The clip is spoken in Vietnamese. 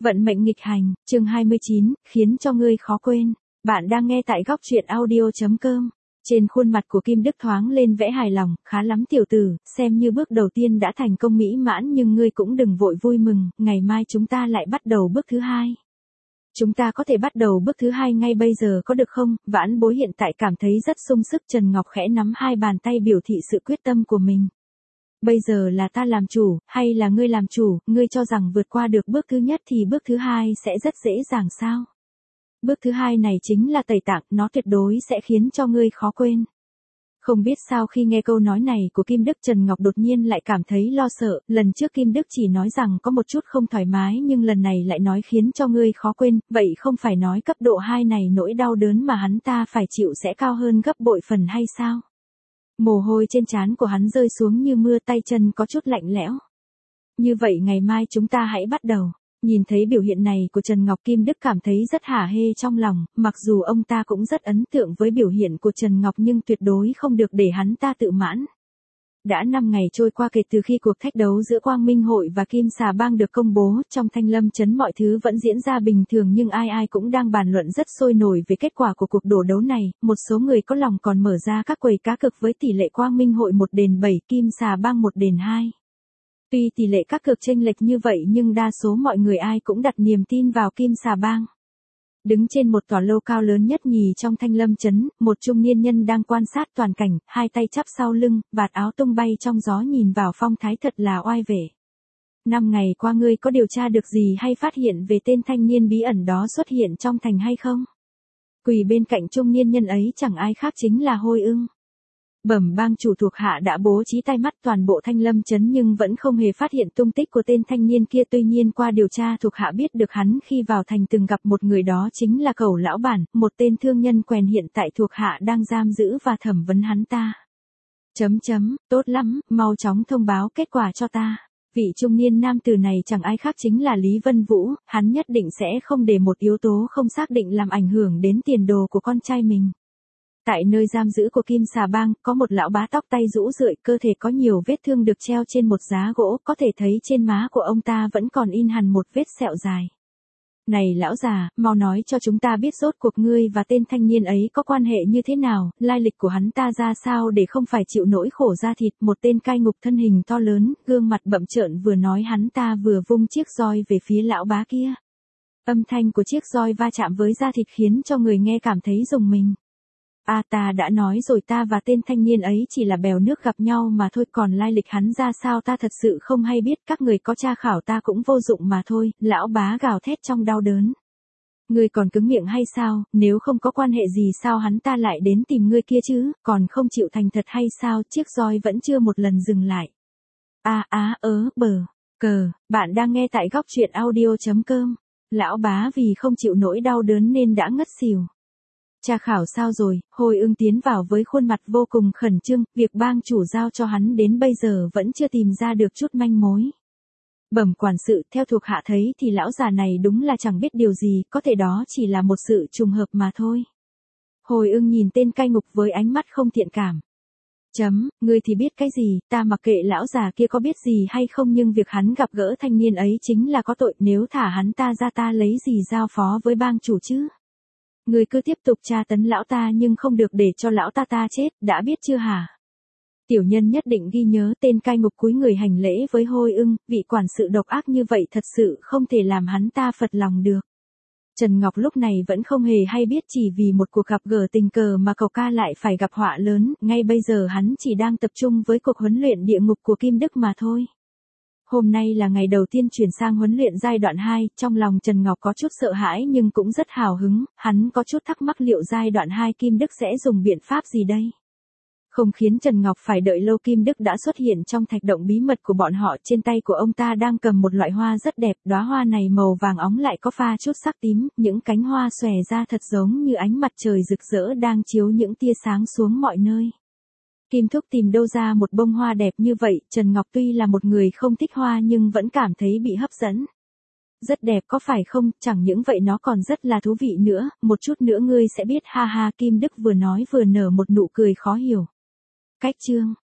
Vận mệnh nghịch hành, chương 29, khiến cho ngươi khó quên. Bạn đang nghe tại góc truyện audio.com. Trên khuôn mặt của Kim Đức thoáng lên vẻ hài lòng, khá lắm tiểu tử, xem như bước đầu tiên đã thành công mỹ mãn nhưng ngươi cũng đừng vội vui mừng, ngày mai chúng ta lại bắt đầu bước thứ hai. Chúng ta có thể bắt đầu bước thứ hai ngay bây giờ có được không? Vãn Bối hiện tại cảm thấy rất sung sức. Trần Ngọc khẽ nắm hai bàn tay biểu thị sự quyết tâm của mình. Bây giờ là ta làm chủ, hay là ngươi làm chủ, ngươi cho rằng vượt qua được bước thứ nhất thì bước thứ hai sẽ rất dễ dàng sao? Bước thứ hai này chính là tẩy tạng, nó tuyệt đối sẽ khiến cho ngươi khó quên. Không biết sao khi nghe câu nói này của Kim Đức, Trần Ngọc đột nhiên lại cảm thấy lo sợ, lần trước Kim Đức chỉ nói rằng có một chút không thoải mái nhưng lần này lại nói khiến cho ngươi khó quên, vậy không phải nói cấp độ 2 này nỗi đau đớn mà hắn ta phải chịu sẽ cao hơn gấp bội phần hay sao? Mồ hôi trên trán của hắn rơi xuống như mưa, tay chân có chút lạnh lẽo. Như vậy ngày mai chúng ta hãy bắt đầu. Nhìn thấy biểu hiện này của Trần Ngọc, Kim Đức cảm thấy rất hả hê trong lòng, mặc dù ông ta cũng rất ấn tượng với biểu hiện của Trần Ngọc nhưng tuyệt đối không được để hắn ta tự mãn. Đã 5 ngày trôi qua kể từ khi cuộc thách đấu giữa Quang Minh Hội và Kim Xà Bang được công bố, trong Thanh Lâm Trấn mọi thứ vẫn diễn ra bình thường nhưng ai ai cũng đang bàn luận rất sôi nổi về kết quả của cuộc đổ đấu này, một số người có lòng còn mở ra các quầy cá cược với tỷ lệ Quang Minh Hội 1/7, Kim Xà Bang 1/2. Tuy tỷ lệ các cược chênh lệch như vậy nhưng đa số mọi người ai cũng đặt niềm tin vào Kim Xà Bang. Đứng trên một tòa lô cao lớn nhất nhì trong Thanh Lâm Trấn, một trung niên nhân đang quan sát toàn cảnh, hai tay chắp sau lưng, vạt áo tung bay trong gió, nhìn vào phong thái thật là oai vệ. 5 ngày qua ngươi có điều tra được gì hay phát hiện về tên thanh niên bí ẩn đó xuất hiện trong thành hay không? Quỳ bên cạnh trung niên nhân ấy chẳng ai khác chính là Hôi Ưng. Bẩm bang chủ, thuộc hạ đã bố trí tai mắt toàn bộ Thanh Lâm Trấn nhưng vẫn không hề phát hiện tung tích của tên thanh niên kia, tuy nhiên qua điều tra thuộc hạ biết được hắn khi vào thành từng gặp một người, đó chính là Cẩu lão bản, một tên thương nhân quèn, hiện tại thuộc hạ đang giam giữ và thẩm vấn hắn ta. Tốt lắm, mau chóng thông báo kết quả cho ta. Vị trung niên nam tử này chẳng ai khác chính là Lý Vân Vũ, hắn nhất định sẽ không để một yếu tố không xác định làm ảnh hưởng đến tiền đồ của con trai mình. Tại nơi giam giữ của Kim Xà Bang, có một lão bá tóc tay rũ rượi, cơ thể có nhiều vết thương được treo trên một giá gỗ, có thể thấy trên má của ông ta vẫn còn in hằn một vết sẹo dài. Này lão già, mau nói cho chúng ta biết rốt cuộc ngươi và tên thanh niên ấy có quan hệ như thế nào, lai lịch của hắn ta ra sao để không phải chịu nỗi khổ da thịt. Một tên cai ngục thân hình to lớn, gương mặt bậm trợn vừa nói, hắn ta vừa vung chiếc roi về phía lão bá kia. Âm thanh của chiếc roi va chạm với da thịt khiến cho người nghe cảm thấy rùng mình. Ta đã nói rồi, ta và tên thanh niên ấy chỉ là bèo nước gặp nhau mà thôi, còn lai lịch hắn ra sao ta thật sự không hay biết, các người có tra khảo ta cũng vô dụng mà thôi. Lão bá gào thét trong đau đớn. Ngươi còn cứng miệng hay sao, nếu không có quan hệ gì sao hắn ta lại đến tìm ngươi kia chứ, còn không chịu thành thật hay sao? Chiếc roi vẫn chưa một lần dừng lại. Bạn đang nghe tại góc truyện audio.com. Lão bá vì không chịu nỗi đau đớn nên đã ngất xỉu. Tra khảo sao rồi? Hôi Ưng tiến vào với khuôn mặt vô cùng khẩn trương, việc bang chủ giao cho hắn đến bây giờ vẫn chưa tìm ra được chút manh mối. Bẩm quản sự, theo thuộc hạ thấy thì lão già này đúng là chẳng biết điều gì, có thể đó chỉ là một sự trùng hợp mà thôi. Hôi Ưng nhìn tên cai ngục với ánh mắt không thiện cảm. Ngươi thì biết cái gì, ta mặc kệ lão già kia có biết gì hay không, nhưng việc hắn gặp gỡ thanh niên ấy chính là có tội, nếu thả hắn ta ra ta lấy gì giao phó với bang chủ chứ? Ngươi cứ tiếp tục tra tấn lão ta nhưng không được để cho lão ta chết, đã biết chưa hả? Tiểu nhân nhất định ghi nhớ. Tên cai ngục cúi người hành lễ với Hôi Ưng, vị quản sự độc ác như vậy thật sự không thể làm hắn ta phật lòng được. Trần Ngọc lúc này vẫn không hề hay biết chỉ vì một cuộc gặp gỡ tình cờ mà cậu ca lại phải gặp họa lớn, ngay bây giờ hắn chỉ đang tập trung với cuộc huấn luyện địa ngục của Kim Đức mà thôi. Hôm nay là ngày đầu tiên chuyển sang huấn luyện giai đoạn 2, trong lòng Trần Ngọc có chút sợ hãi nhưng cũng rất hào hứng, hắn có chút thắc mắc liệu giai đoạn 2 Kim Đức sẽ dùng biện pháp gì đây? Không khiến Trần Ngọc phải đợi lâu, Kim Đức đã xuất hiện trong thạch động bí mật của bọn họ, trên tay của ông ta đang cầm một loại hoa rất đẹp, đóa hoa này màu vàng óng lại có pha chút sắc tím, những cánh hoa xòe ra thật giống như ánh mặt trời rực rỡ đang chiếu những tia sáng xuống mọi nơi. Kim Thúc tìm đâu ra một bông hoa đẹp như vậy? Trần Ngọc tuy là một người không thích hoa nhưng vẫn cảm thấy bị hấp dẫn. Rất đẹp có phải không, chẳng những vậy nó còn rất là thú vị nữa, một chút nữa ngươi sẽ biết, ha ha. Kim Đức vừa nói vừa nở một nụ cười khó hiểu. Cách chương